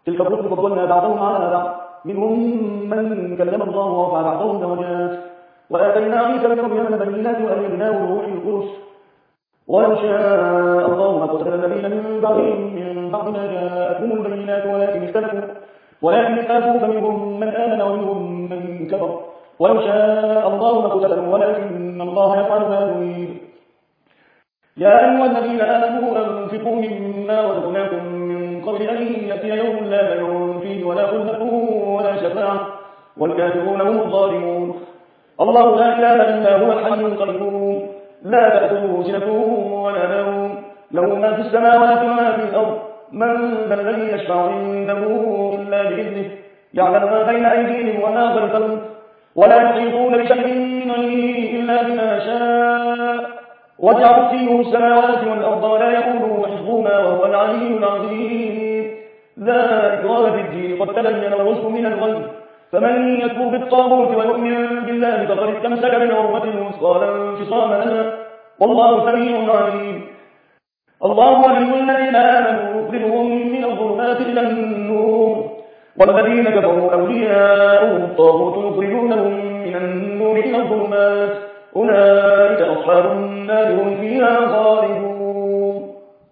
تلك الرسل فضلنا بعضهم على بعض منهم من كلم الله ورفع بعضهم درجات وآتينا عيسى ابن مريم بينات وأيدناه بروح القدس ولو شاء الله ما قتل الذين من بعدهم من بعد ما جاءتهم البينات ولكن اختلفوا فمنهم من آمن ومنهم من كفر ولو شاء الله ما قتلوا ولكن الله يفعل ما يريد. يا أيها الذين آمنوا أنفقوا مما رزقناكم من قبل أن يأتي يوم لا بيع فيه ولا خلة ولا شفاعة والكافرون هم الظالمون. الله لا إله إلا هو الحي القيوم لا تأخذه سنة ولا نوم له ما في السماوات وما في الأرض من ذا الذي يشفع عنده إلا بإذنه يعلم ما بين أيديهم وما خلفهم ولا يحيطون بشيء من علمه إلا بما شاء وسع كرسيه السماوات والأرض ولا يؤوده حفظهما وهو العلي العظيم. لا إكراه في الدين قد تبين الرشد من الغي فمن يكفر بالطاغوت ويؤمن بالله فقد استمسك بالعروة الوثقى لا انفصام لها والله سميع عليم. الله ولي الذين آمنوا يخرجهم من الظلمات إلى النور والذين كفروا أولياؤهم الطاغوت يخرجونهم من النور إلى الظلمات أولئك أصحاب النار هم فيها خالدون.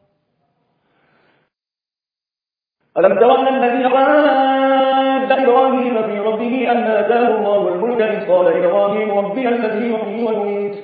ألم تر أن الذي حاج إبراهيم في ربه أن آتاه الله الملك إذ قال إبراهيم ربي الذي يحيي ويميت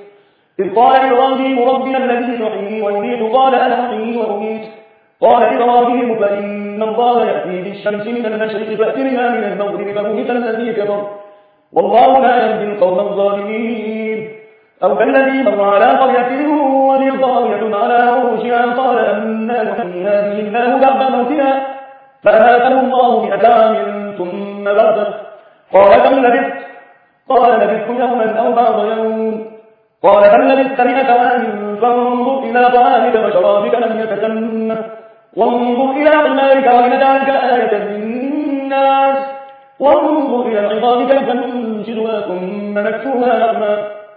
قال أنا أحيي وأميت قال إبراهيم فإن الله يأتي بالشمس من المشرق فأت بها من المغرب فبهت الذي كفر والله لا يهدي القوم الظالمين. أو كالذي مر على قرية وهي خاوية على عروشها قال أنى يحيي هذه الله بعد موتها فأماته الله 100 عام ثم بعثه قال كم لبثت قال لبثت يوما أو بعض يوم قال بل لبثت 100 عام فانظر إلى طعامك وشرابك لم يتسنه وانظر إلى حمارك ولنجعلك آية للناس وانظر إلى العظام كيف ننشدها ثم نكسوها لحما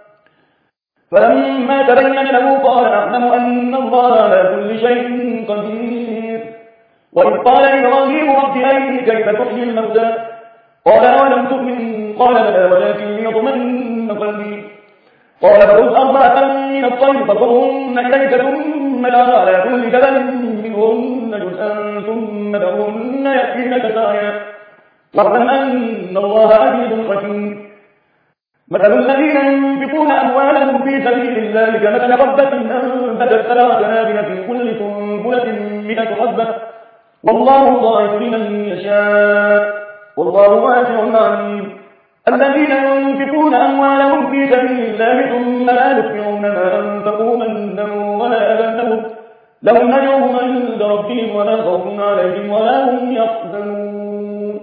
فلما تبين له قال أعلم أن الله على كل شيء قدير. وإذ قال إبراهيم رب أرني كيف تحيي الموتى قال أولم تؤمن قال بلى ولكن ليطمئن قلبي قال فخذ 4 من الطير فصرهن إليك ثم اجعل على كل جبل منهن جزءا ثم دعوهن يأتينك سعيا واعلم أن الله عزيز حكيم. مثل الذين ينفقون أموالهم في سبيل الله كمثل حبة أنبتت 7 سنابل في كل سنبلة 100 حبة والله ضاعف لمن يشاء والله واسع عليم. الذين ينفقون أموالهم في سبيل الله ثم لا يتبعون ما أنفقوا منا ولا أذى لهم أجرهم عند ربهم ولا خوف عليهم ولا هم يحزنون.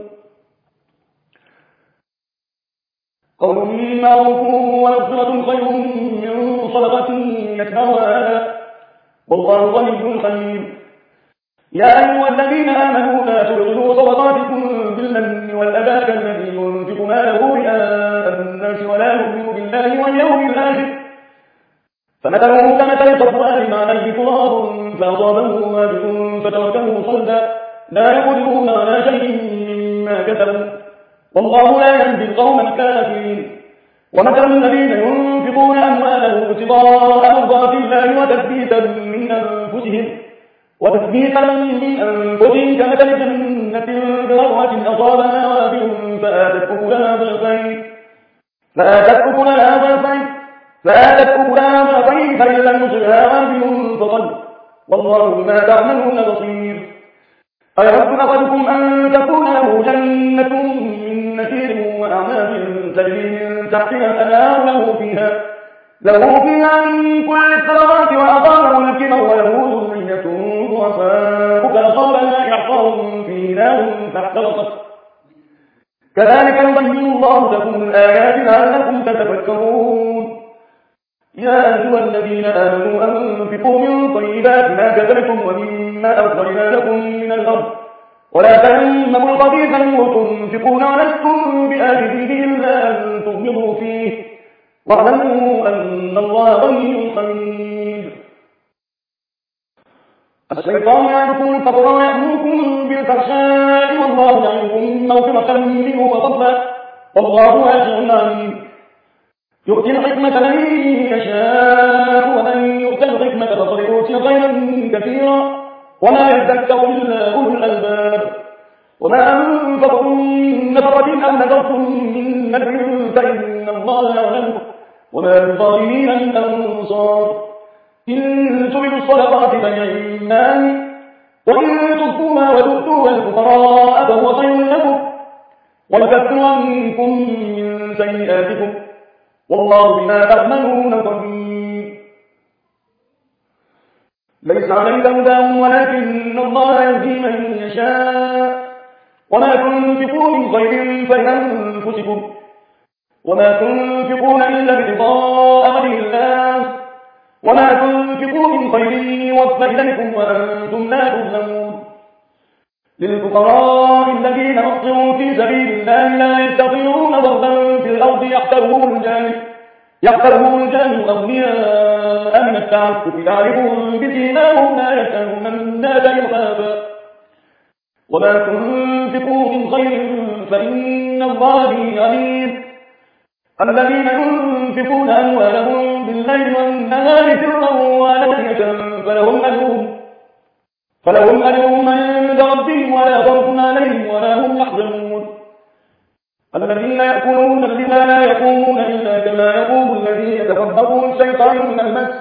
قول معروف ومغفرة خير من صدقة يتبعها أذى والله غني حليم. يا أيها الذين آمنوا لا تبطلوا صدقاتكم بالمن والأذى كالذي ينفق ماله رئاء الناس ولا يؤمن بالله واليوم الآخر فمثله كمثل صفوان عليه تراب فأصابه وابل فتركه صلدا لا يقدرون على شيء مما كسبوا والله لا يهدي القوم الكافرين. ومثل الذين ينفقون أموالهم ابتغاء مرضات الله وتثبيتا من أنفسهم كمثل جنة بروعة أصابها وابل فآتت أكلها ضعفين فإن لم يصبها وابل فطل والله بما تعملون بصير. أيود أحدكم أن تكون له جنة من نخيل وأعناب تجري من تحتها الأنهار له فيها من كل الثمرات وأصابه الكبر وله ذرية ضعفاء فأصابها إعصار فيه نار فاحترقت كذلك يبين الله لكم الآيات لعلكم تتفكرون. يا أيها الذين آمنوا أنفقوا من طيبات ما كسبتم ومما أخرجنا لكم من الأرض ولا تيمموا الخبيث منه تنفقون ولستم بآخذيه إلا أن تغمضوا فيه واعلموا أن الله غني حميد. الشيطان يعدكم الفقر ويأمركم بالفحشاء والله يعدكم مغفرة منه وفضلا والله واسع عليم يؤتي الحكمة من يشاء ومن يؤت الحكمة فقد أوتي خيرا كثيرا وما يذكر إلا أولو الألباب وما أنفقتم من نفقة أو نذرتم من نذر فإن الله يعلمه وما للظالمين من أنصار إن تبدوا الصدقات فنعمان وإن تخفوها وتؤتوها الفقراء فهو خير لكم ويكفر عنكم من سيئاتكم والله بما تعملون خبير ليس عليك هداهم ولكن الله يهدي من يشاء وما تنفقوا من خير فلأنفسكم وما تنفقون إلا برضاء وجه الله وما تنفقوا من خير يوفى إليكم وأنتم لا تظلمون للفقراء الذين أحصروا في سبيل الله لا يستطيعون ضربا في الأرض يحسبهم الجاهل أغنياء من التعفف تعرفهم بسيماهم لا يسألون الناس إرهابا وما تنفقوا من خير فإن الله به عليم الذين ينفقون أموالهم بالليل والنهار سرا وعلانية فلهم أجرهم عند ربهم ولا خوف عليهم ولا هم يحزنون الذين يأكلون الربا لا يقومون إلا كما يقوم الذي يتخبطه الشيطان من المس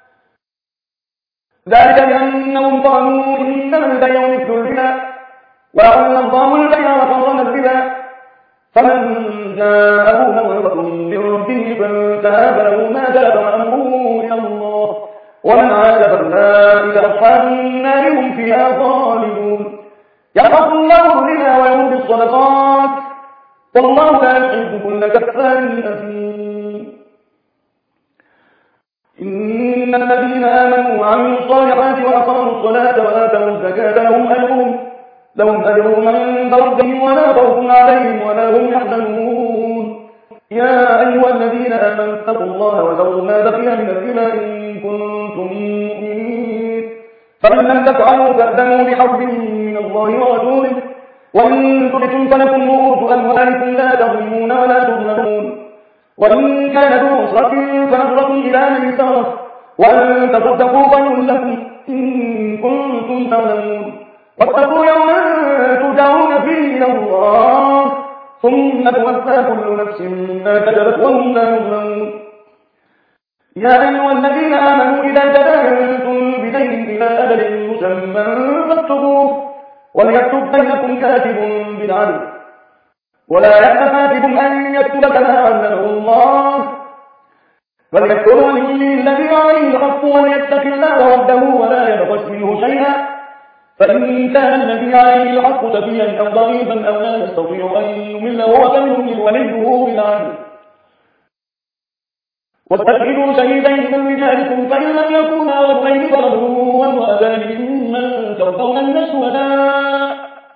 ذلك بأنهم قالوا إنما البيع مثل الربا وأحل الله البيع وحرم الربا فمن جاءه موعظة من ربه فانتهى فله ما سلف وأمره إلى الله ومن عاد فأولئك أصحاب النار هم فيها خالدون يحفظ الله الربا ويربي الصدقات والله لا يحب كل كفار أثيم إن الذين آمنوا وعملوا الصالحات وأقاموا الصلاة وآتوا الزكاة لهم أجرهم عند ربهم ولا خوف عليهم ولا هم يحزنون يا أيها الذين آمنوا اتقوا الله وذروا ما بقي من الربا إن كنتم مؤمنين فإن لم تفعلوا فأذنوا بحرب من الله ورسوله وإن تبتم فلكم رؤوس أموالكم لا تظلمون ولا تظلمون وإن كان ذو عسرة فنظرة إلى ميسرة وأن تصدقوا خير لكم إن كنتم تعلمون واتقوا يوما ترجعون فيه إلى الله ثم توفى كل نفس ما كسبت وهم لا يظلمون يا أيها الذين آمنوا إذا تداينتم بدين إلى أجل مسمى فاكتبوه وليكتب بينكم كاتب بالعدل ولا يأب كاتب أن يكتب كما علمه الله فليكتب ولي الذي عليه الحق وليتق الله ربه ولا يبخس منه شيئا فإن كان الذي عليه الحق سفيها أو ضعيفا أو لا يستطيع أن يمل هو فليملل وليه بالعدل واستشهدوا شهيدين من رجالكم فإن لم يكونا رجلين فرجل وامرأتان ممن ترضون من الشهداء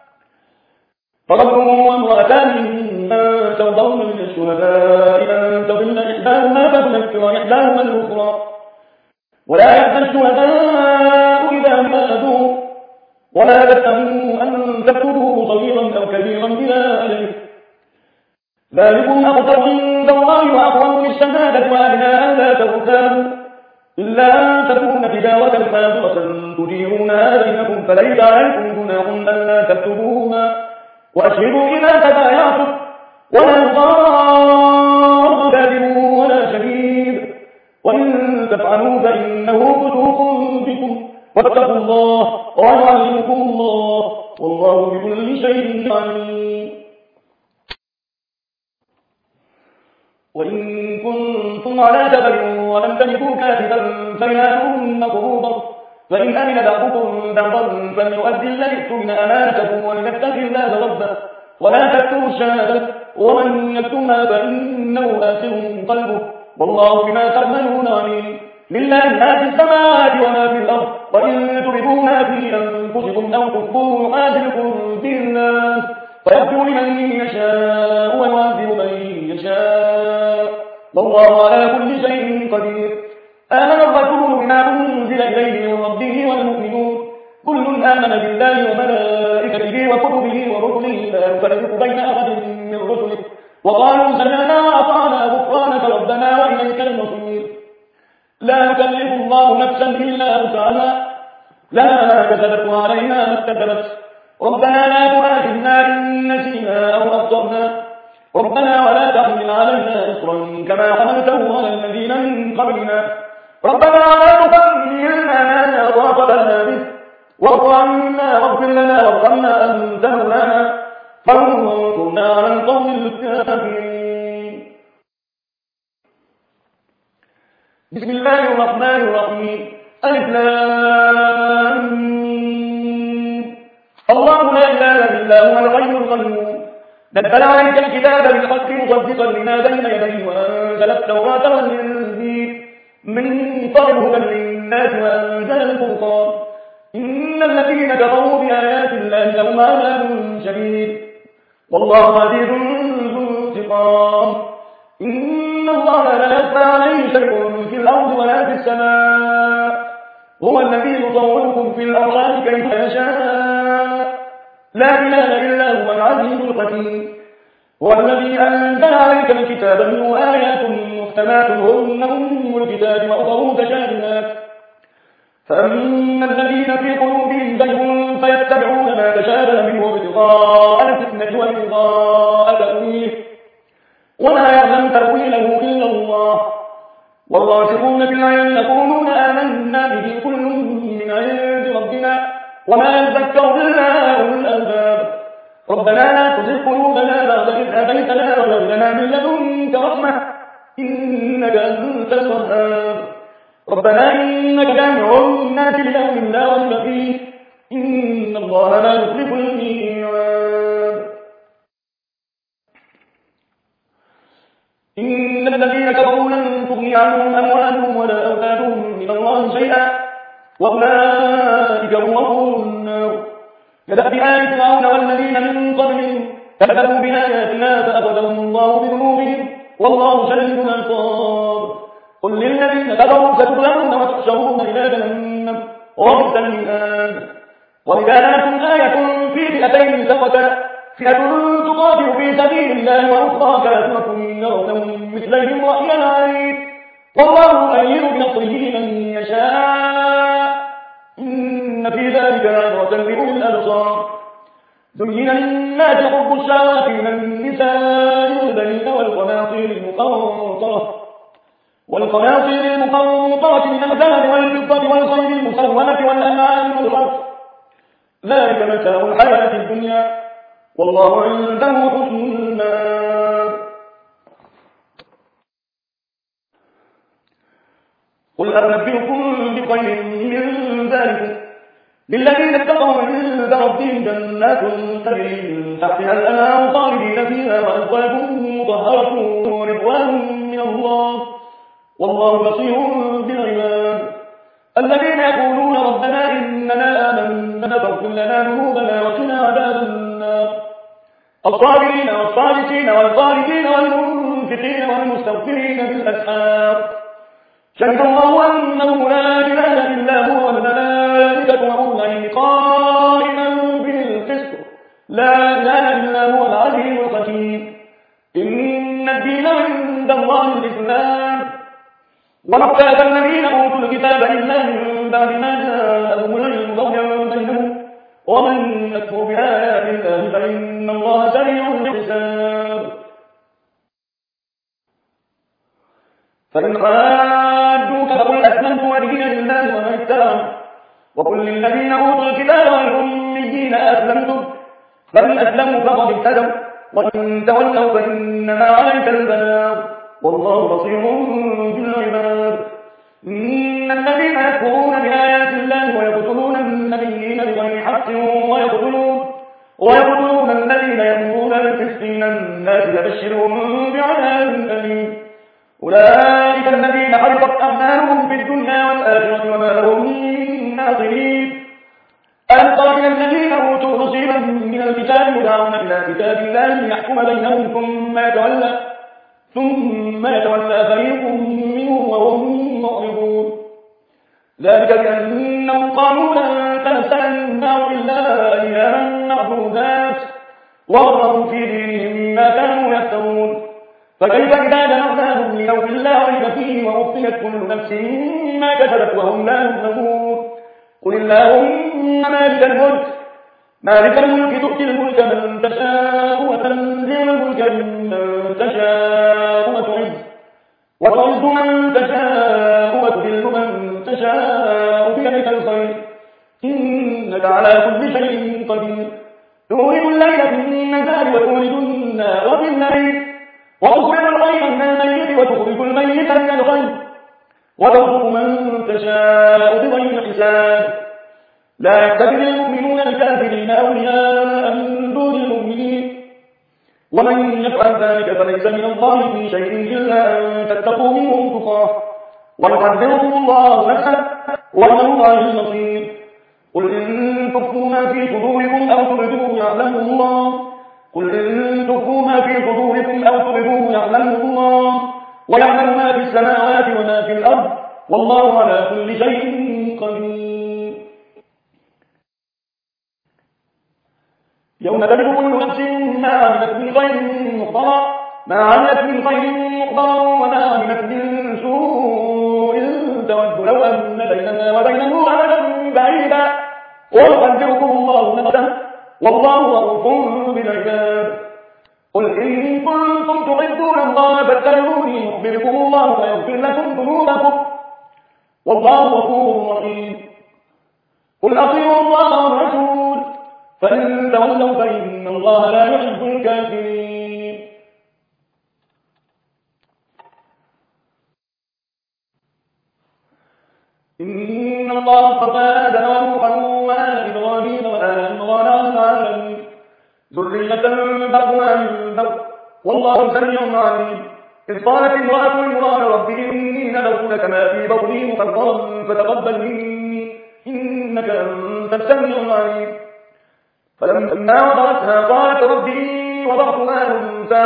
أن تضل إحداهما فتذكر إحداهما الأخرى ولا يأتي الشهداء إذا ما أتوا ولا تأتوا أن تكتبوه صغيرا أو كبيرا إلى أجله ذلكم أقسط عند الله وأقوم للشهادة وأدنى ألا ترتابوا إلا أن تكون تجارة حاضرة تديرونها بينكم فليس عليكم جناح ألا تكتبوها وأشهدوا إذا تبايعتم ولا يضار كاتب ولا شهيد وإن تفعلوا فإنه فسوق بكم واتقوا الله ويعلمكم الله والله بكل شيء عليم وإن كنتم على سفر ولم تجدوا كاتبا فمنهم مقروضا فإن أمن بعضكم بعضا فليؤدي الذي اؤتمن أمانته وليتق الله ربه ولا تكتموا الشهادة ومن يكتمها فإنه آثم قلبه والله بما تعملون عليم لله ما في السماوات وما في الأرض وإن تبدوا ما في أنفسكم أو تخفوه يحاسبكم به الله فيغفر لمن يشاء ويعذب من يشاء والله على كل شيء قدير آمن الرسول بما أنزل إليه من ربه والمؤمنون آمن بالله وملائكته وكتبه ورسله لا نفرق بين أحد من رسله وقالوا سمعنا وأطعنا غفرانك ربنا وإليك المصير. لا يكلف الله نفسا إلا وسعها لها ما كسبت وعليها ما اكتسبت ربنا لا تؤاخذنا إن نسينا أو أخطأنا ربنا ولا تحمل علينا إصرا كما حملته على الذين من قبلنا ربنا ولا تحملنا ما لا طاقة لنا به واعف عنا واغفر لنا وارحمنا أنت مولانا فانصرنا على القوم الكافرين. بسم الله الرحمن الرحيم. ألف لام ميم. الله لا إله إلا هو الحي القيوم نزل عليك الكتاب بالحق مصدقا لما بين يديه وأنزل التوراة والإنجيل من قبل هدى للناس وأنزل الفرقان إن الذين كفروا بآيات الله لهم عذاب شديد والله عزيز ذو انتقام. إن الله لا يخفى عليه شيء في الأرض ولا في السماء هو الذي يصوركم في الأرحام كيف يشاء لا إله إلا هو العزيز الحكيم. هو الذي أنزل عليك الكتاب منه آيات محكمات هن أم الكتاب وأخر متشابهات فأما الذين في قلوبهم زيغ فيتبعون ما تشابه منه ابتغاء الفتنة وابتغاء تأويله وما يعلم تأويله إلا الله والراسخون في العلم يقولون آمنا به كل من عند ربنا وما يذكر إلا أولو الألباب. ربنا لا تزغ قلوبنا بعد إذ هديتنا وهب لنا من لدنك رحمة إنك أنت الوهاب. ربنا إنك جامع الناس ليوم لا ريب فيه إن الله لا يخلف الميعاد. إن الذين كفروا لن تغني عنهم أموالهم ولا أولادهم من الله شيئا وأولئك هم وقود النار. كدأب آل فرعون والذين من قبلهم كذبوا بآياتنا فأخذهم الله بذنوبهم والله شديد العقاب. قل للذين كفروا ستغلبون وتحشرون إلى جهنم وبئس المهاد. وإذا لكم آية في فئتين التقتا فئة تقاتل في سبيل الله وأخرى كافرة يرونهم مثلهم رأي العين والله يؤيد بنصره من يشاء إن في ذلك لعبرة لأولي الأبصار. زين للناس حب الشهوات من النساء والبنين والقناطير المقنطرة من الذهب والفضة والخيل المسومة والأنعام والحرث ذلك متاع الحياة الدنيا والله عنده حسن المآب. قل أنبئكم بخير من ذلك للذين اتقوا عند ربهم جنات تجري من تحتها الأنهار خالدين فيها وأزواج مطهرة ورضوان من الله والله بصير بالعباد. الذين يقولون ربنا إننا آمنا فاغفر لنا ذنوبنا وقنا عذاب النار. الصابرين والصادقين والخالدين والمنفقين والمستغفرين بالأسحار شهد الله أنه لا إله إلا هو والملائكة وأولو العلم قائما بالقسط لا إله إلا هو العلي الحكيم. إن الدين عند الله الإسلام وما اختلف الذين أوتوا الكتاب إلا من بعد ما جاءهم العلم بغيا بينهم ومن يكفر بآيات الله فإن الله سريع الحساب. فإن حاجوك فقل أسلمت وجهي لله ومن اتبعني وقل للذين أوتوا الكتاب والأميين أسلمتم فإن أسلموا فقد اهتدوا وإن تولوا فإنما عليك البلاغ والله بصير بالعباد. إن الذين يكفرون بآيات الله ويقتلون النبيين بغير حق ويقتلون الذين يأمرون بالقسط من الناس فبشرهم بعذاب أليم. أولئك الذين حبطت أعمالهم في الدنيا والآخرة وما لهم من ناصرين. ألم تر إلى الذين أوتوا نصيبا من الكتاب يدعون إلى كتاب الله ليحكم بينهم ثم يتولى فريق منهم وهم معرضون. ذلك بأنهم قالوا لن تمسنا النار إلا أياما معدودات وغرهم في دينهم ما كانوا يفترون فكيف إذا جمعناهم ليوم لا ريب فيه ووفيت كل نفس ما كسبت وهم لا يظلمون قل اللهم مالك الملك تؤتي الملك من تشاء وتنزع الملك ممن تشاء وتعز من تشاء وتذل من تشاء بيدك الخير إنك على كل شيء قدير تولد الليل في النهار وتولد النهار في الليل وتخرج الحي من الميت وتخرج الميت من الحي وترزق من تشاء بغير حساب لا يتخذ المؤمنون الكافرين أولياء من دون المؤمنين ومن يفعل ذلك فليس من الله في شيء إلا أن تتقوا منهم تقاه ويحذركم الله نفسه وإلى الله المصير قل إن تخفوا ما في صدوركم أو تبدوه يعلمه الله يعلمه الله ويعلم ما في السماوات وما في الأرض والله على كل شيء قدير يوم تجد كل نفس ما عملت من خير محضرا وما عملت من سوء تود لو أن بيننا وبينه أمدا بعيدا ويحذركم الله نفسه والله رؤوف بالعباد قل إن كنتم تحبون الله فاتبعوني يحببكم الله ويغفر لكم ذنوبكم والله غفور رحيم قل أطيعوا الله والرسول فإن تولوا فإن الله لا يحب الكافرين إن الله اصطفى آدم ونوحا وآل إبراهيم وآل عمران على العالمين ذرية بعضها من بعض والله سميع عليم إذ قالت امرأة عمران رب إني نذرت لك ما في بطني محررا فتقبل مني إنك أنت السميع العليم فلما وضعتها قالت رب إني وضعتها أنثى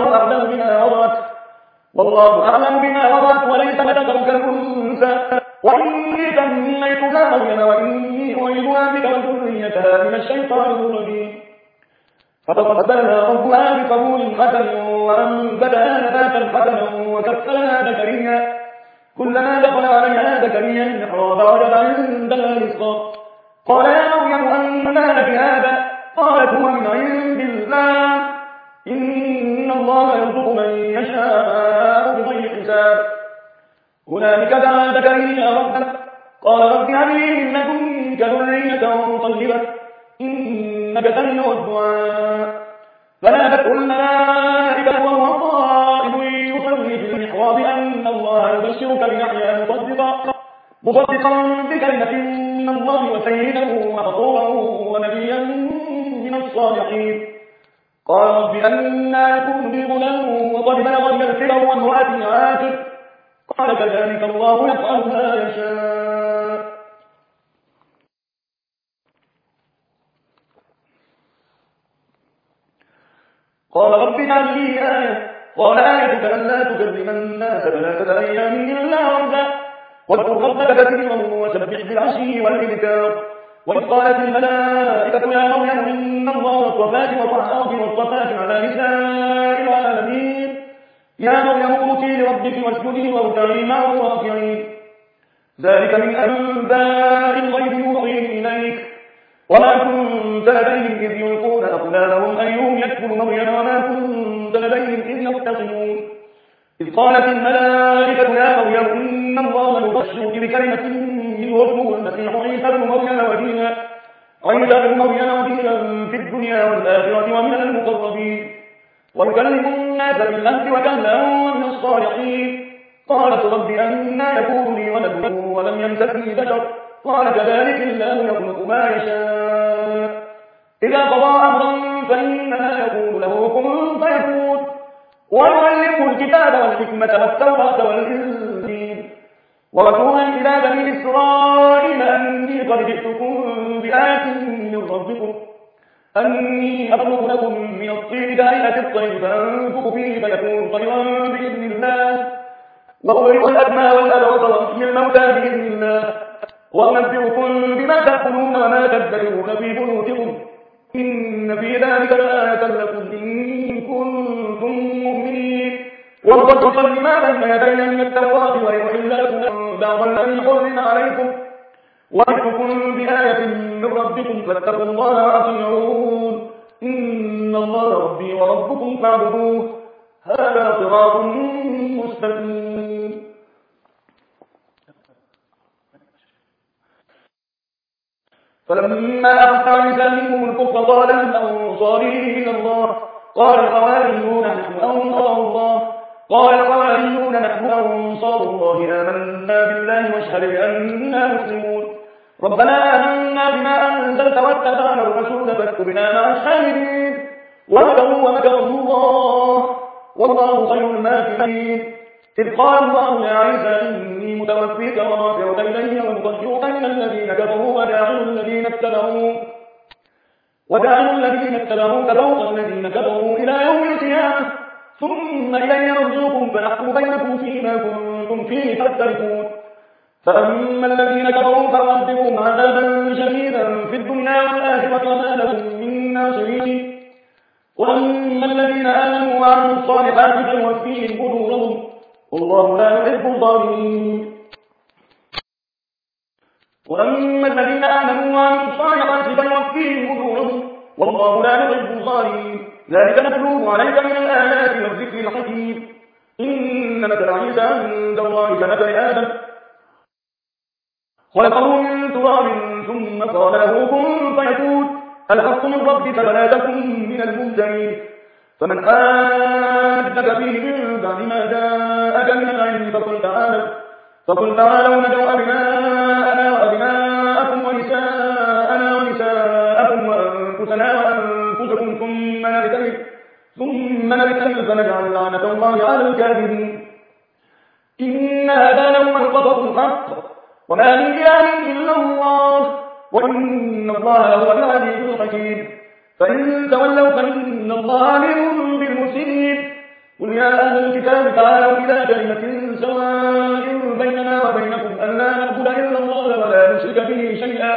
والله أعلم بما وضعت وليس لذكر كالأنثى وإني سميتها مريم وإني أعيذها بك وذريتها من الشيطان الرجيم فتقبلها ربها بقبول حسن وأنبتها نباتا حسنا وكفلها زكريا كلما دخل عليها زكريا المحراب وجد عندها رزقا قال يا مريم أنى لك هذا قالت هو من عند الله إن الله يرزق من يشاء بغير حساب هنالك دعا زكريا ربه قال رب هب لي من لدنك ذرية طيبة إنك سميع الدعاء فنادته الملائكة وهو قائم يصلي في المحراب أن الله يبشرك بيحيى مصدقا بكلمة من الله وسيدا وحصورا ونبيا من الصالحين قال رب أنى يكون لي غلام وقد بلغني الكبر وامرأتي عاقر قال كذلك الله يفعل ما يشاء قال رب اجعل لي آية قال آيتك ألا تكلم الناس 3 أيام إلا رمزا واذكر ربك كثيرا وسبح بالعشي والإبكار وإذ قالت الملائكة يا مريم إن الله اصطفاك وطهرك واصطفاك على نساء العالمين يا مريم اقنتي لربك واسجدي واركعي مع الراكعين ذلك من أنباء الغيب يوحيه إليك وما كنت لديهم إذ يلقون أقلامهم أيهم يكفر مريم وما كنت لديهم إذ يختصمون إذ قالت الملائكة يا مريم إن الله يبشرك بكلمة منه اسمه المسيح عيسى بن مريم وجيها في الدنيا والآخرة ومن المقربين ويكلم الناس بالمهد وكهلا ومن الصالحين قالت رب أنى يكون لي ولد ولم يمسسني بشر قال كذلك الله يخلق ما يشاء إذا قضى أمرا فإنما يقول له كن فيكون ويعلمه الكتاب والحكمة والتوراة والإنجيل ورسولا إلى بني إسرائيل أني قد جئتكم بآية من ربكم أني أخلق لكم من الطين كهيئة الطير فأنفخ فيه فيكون طيرا بإذن الله وأبرئ الأكمى والأبرص وأحيي الموتى بإذن الله وأنبئكم بما تأكلون وما تدخرون في بيوتكم إن في ذلك لآية لكم إن كنتم مؤمنين ومصدقا لما بين يدي من التوراة ويحل لكم بعض الذي حرم عليكم وأتيكم بآية من ربكم فاتقوا الله وأطيعون إن الله ربي وربكم فاعبدوه هذا صراط مستقيم. فلما أخذ عيسى منهم الكفر قال من أنصاري إلى الله قال الحواريون نحن أنصار الله قال الحواريون نحن أنصار الله آمنا بالله واشهد بأننا مسلمون ربنا آمنا بما أنزلت واتبعنا الرسول فاكتبنا مع الشاهدين ومكروا ومكر الله والله خير الماكرين إذ قال الله يا عيسى إني متوفيك ورافعك إلي ومطهرك من الذين كفروا وجاعل الذين اتبعوك فوق الذين كفروا إلى يوم القيامة ثم إلي مرجعكم فنحكم بينكم فيما كنتم فيه تختلفون فأما الذين كفروا فأعذبهم عذابا شديدا في الدنيا والآخرة وما لهم من ناصرين وأما الذين آمنوا وعملوا الصالحات فيوفيهم أجورهم والله لا يحب الظالمين وأما الذين آمنوا وعملوا الصالحات فيوفيهم أجورهم والله لا يحب الظالمين ذلك نتلوه عليك من الآيات والذكر الحكيم إن مثل عيسى عند الله كمثل آدم خلقه من تراب ثم قال له كن فيكون الحق من ربك فلا تكن من الممترين فمن حاجك فيه من بعد ما جاءك من العلم فقل تعالوا ندعو أبناءنا وأبناءكم ونساءنا ونساءكم وأنفسنا وأنفسكم ثم نبتهل فنجعل لعنة الله على الكاذبين إن هذا لهو القصص الحق وما من إله إلا الله وإن الله هو العزيز الحكيم فإن تولوا فإن الله عليم بالمفسدين قل يا أهل الكتاب تعالوا إلى كلمة سواء بيننا وبينكم ألا نعبد إلا الله ولا نشرك به شيئا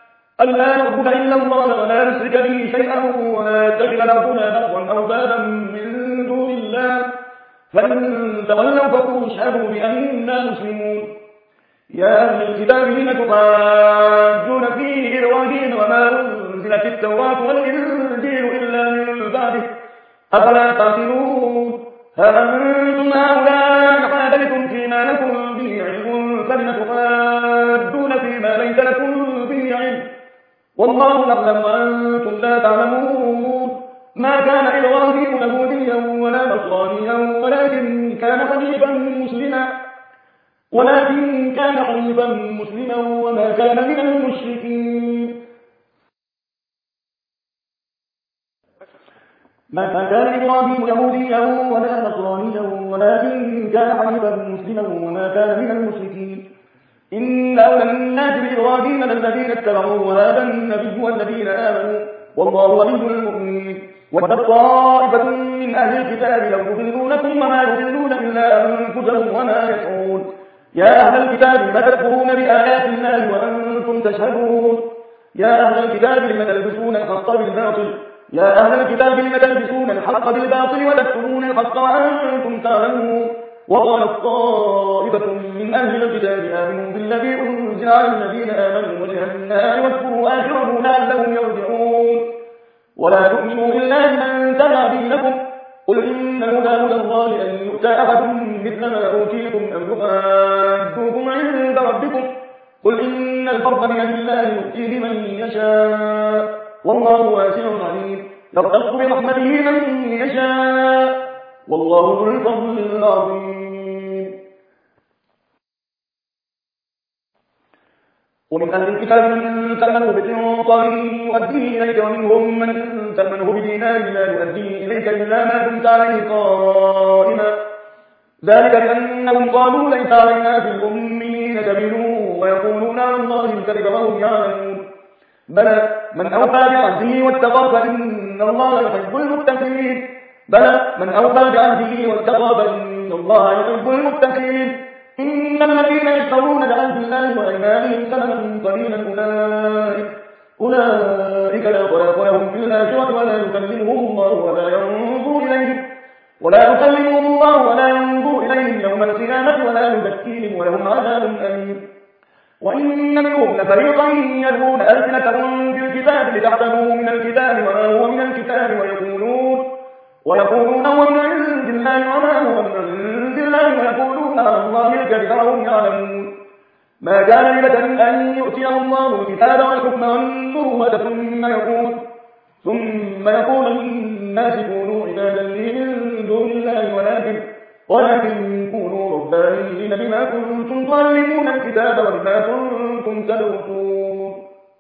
ولا يتخذ بعضنا بعضا أربابا من دون الله فإن تولوا فقولوا اشهدوا بأننا مسلمون يا أهل الكتاب لم تحاجون في إبراهيم وما أنزلت التوراة والإنجيل إلا من بعده أفلا تعقلون ها أنتم هؤلاء حاجتم فيما لكم به علم فلم تحاجون فيما ليس لكم به علم والله يعلم وأنتم لا تعلمون ما كان إبراهيم يهوديا ولا نصرانيا ولكن كان حنيفا مسلما وما كان من المشركين ما كان إبراهيم يهوديا ولا نصرانيا ولكن كان حنيفا مسلما وما كان من المشركين إن أولى الناس بإبراهيم الذين اتبعوه وهذا النبي والذين آمنوا والله ولي المؤمنين ودت طائفة من أهل الكتاب لو يضلونكم وما يضلون إلا أنفسهم وما يشعرون يا أهل الكتاب لم تكفرون بآيات الله وأنتم تشهدون يا أهل الكتاب لم تلبسون الحق بالباطل وتكتمون الحق وأنتم تعلمون وقالت طائفة من أهل الكتاب آمنوا بالذي أنزل على الذين آمنوا وجه النار واكفروا آخره لعلهم يرجعون ولا تؤمنوا إلا من تبع دينكم قل إن هدى الله أن يؤتى أحد مثل ما أوتيتم أم يحاجوكم عند ربكم قل إن الفضل بيد الله يؤتيه من يشاء والله واسع عليم يختص برحمته من يشاء والله ذو الفضل العظيم ومن أهل الكتاب من تأمنه بقنطار يؤديه إليك ومنهم من تأمنه بدينار لا يؤديه إليك إلا ما دمت عليه قائما ذلك بأنهم قالوا ليس علينا في الأميين سبيل ويقولون على الله الكذب وهم يعلمون بلى من أوفى بعهده واتقى فإن الله يحب المتقين إن الذين يشترون بعهد الله وأيمانهم ثمنا قليلا أولئك لا خلاق لهم في الآخرة ولا يكلمهم الله ولا ينظر إليهم يوم القيامة ولا يزكيهم ولهم عذاب أليم. وإن منهم لفريقا يلوون ألسنتهم بالكتاب لتحسبوه من الكتاب وما هو من الكتاب ويقولون هو من عند الله وما هو من عند الله ويقولون على الله الكذب وهم يعلمون. ما كان لبشر أن يؤتيه الله الكتاب والحكم والنبوة ثم يقول للناس كونوا عبادا لي من دون الله ولكن كونوا ربانيين بما كنتم تعلمون الكتاب وبما كنتم تدرسون.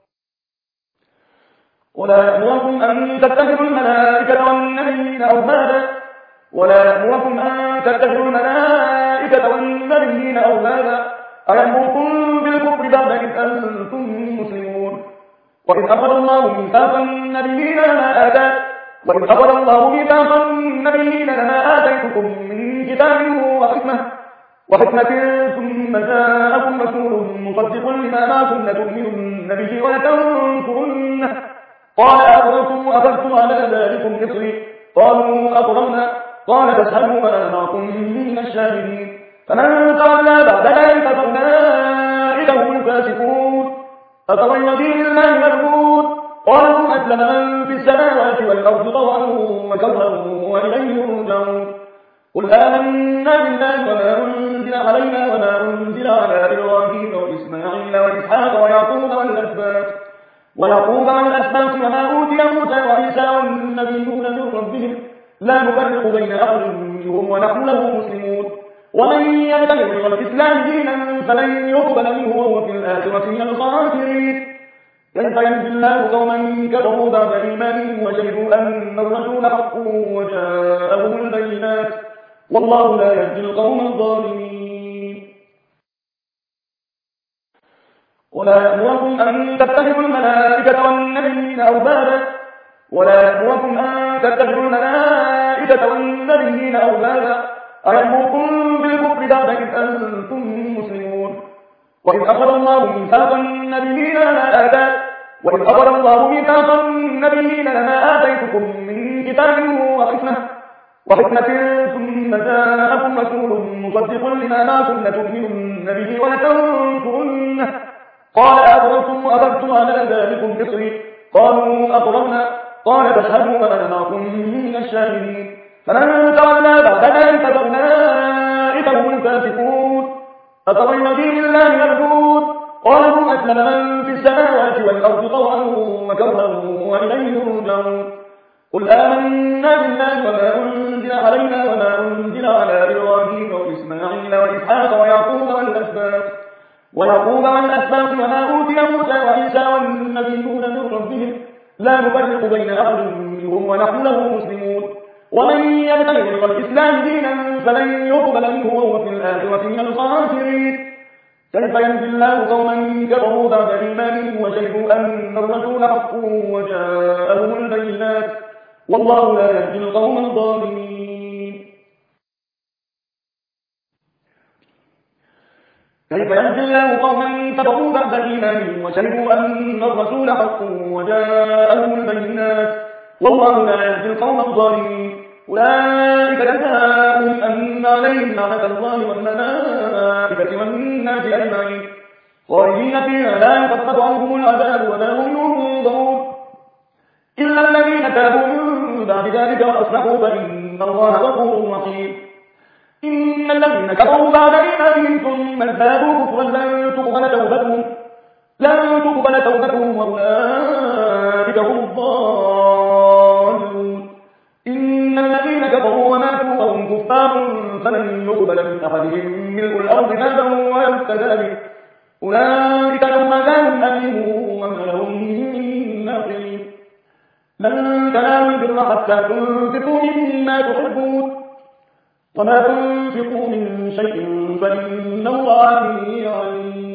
ولا يأمركم أن تتخذوا الملائكة والنبيين أولادا أيأمركم بالكفر بعد إذ أنتم مسلمون. وإذ أخذ الله ميثاق النبيين لما آتيتكم من كتاب وحكمة ثم جاءكم رسول مصدق لما معكم لتؤمنن به ولتنصرنه قال أقررتم وأخذتم على ذلكم إصري قالوا أقررنا قال فاشهدوا وأنا معكم من الشاهدين. فمن تولى بعد ذلك فأولئك هم الفاسقون. أفغير دين الله يبغون قالوا أسلم من في السماوات والأرض طوعا وكرها وإليه يرجعون. قل آمنا بالله وما أنزل علينا وما أنزل على إبراهيم وإسماعيل وإسحاق ويعقوب والأسباط وما أوتي موسى وعيسى والنبيون من ربهم لا نفرق بين أحد منهم ونحن له مسلمون. ومن يبتغي غير الإسلام دينا فلن يقبل منه وهو في الآخرة من الخاسرين. كيف يهدي الله قوما كفروا بعد إيمانهم وشهدوا أن الرسول حق وجاءهم البينات والله لا يهدي القوم الظالمين. ولا يأمركم أن تتخذوا الملائكة والنبيين أولادا أيأمركم بالكفر بعد إذ أنتم مسلمون. وإذ أخذ الله ميثاق النبيين لما آتيتكم من كتاب وحكمة ثم جاءكم رسول مصدق لما معكم لتؤمنن به ولتنصرنه قال أقررتم وأخذتم على ذلكم إصري قالوا أقررنا قال فاشهدوا وأنا معكم من الشاهدين. فمن تولى بعد ذلك فأولئك هم الفاسقون. أفغير دين الله يبغون قالوا أسلم من في السماوات والأرض طوعا وكرها وإليه يرجعون. قل آمنا بالله وما أنزل علينا وما أنزل على إبراهيم وإسماعيل وإسحاق ويعقوب والأسباط وما أوتي موسى وعيسى والنبيون من ربهم لا نفرق بين أحد منهم ونحن له مسلمون. ومن يبتغي غير الإسلام دينا فلن يقبل منه وهو في الآخرة من الخاسرين. كيف يهدي الله قوما كفروا بعد إيمانهم وشهدوا أن الرسول حق وجاءهم البينات والله لا يهدي القوم الظالمين. كيف يهدي الله قوما كفروا بعد إيمانهم وشهدوا أن الرسول حق وجاءهم البينات والله لا يهدي القوم الظالمين. أولئك جزاؤهم أن عليهم لعنة الله والملائكة والناس أجمعين خالدين فيها لا يخفف عنهم العذاب ولا هم ينظرون إلا الذين تابوا من بعد ذلك وأصلحوا فإن الله غفور رحيم. إن الذين كفروا بعد إيمانهم ثم ازدادوا كفرا لن تقبل توبتهم وأولئك هم الضالون. إن الذين كفروا وماتوا وهم كفار فلن يقبل من أحدهم ملء الأرض ذهبا ولا يفتدى به أولئك لهم عذاب أليم وما لهم من ناصرين. لن تنالوا البر حتى تنفقوا مما تحبون وما تنفقوا من شيء فإن الله به عليم.